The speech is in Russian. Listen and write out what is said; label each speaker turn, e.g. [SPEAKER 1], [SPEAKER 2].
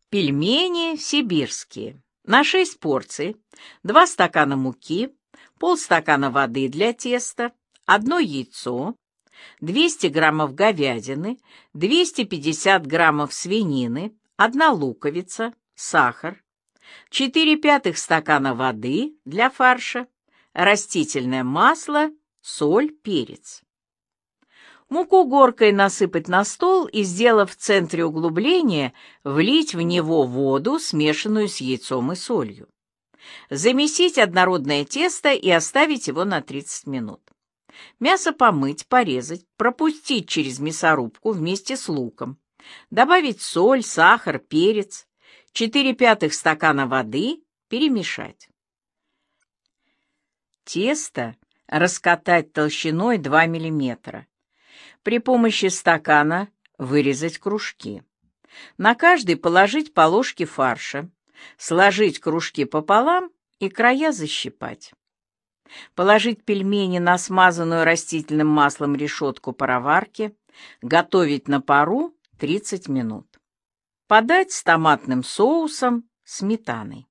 [SPEAKER 1] Пельмени сибирские. На 6 порций, 2 стакана муки, полстакана воды для теста, 1 яйцо, 200 граммов говядины, 250 граммов свинины, 1 луковица, сахар, 4/5 стакана воды для фарша, растительное масло, соль, перец. Муку горкой насыпать на стол и, сделав в центре углубления, влить в него воду, смешанную с яйцом и солью. Замесить однородное тесто и оставить его на 30 минут. Мясо помыть, порезать, пропустить через мясорубку вместе с луком. Добавить соль, сахар, перец, 4/5 стакана воды, перемешать. Тесто раскатать толщиной 2 мм. При помощи стакана вырезать кружки. На каждый положить по ложке фарша, сложить кружки пополам и края защипать. Положить пельмени на смазанную растительным маслом решетку пароварки, готовить на пару 30 минут. Подать с томатным соусом, сметаной.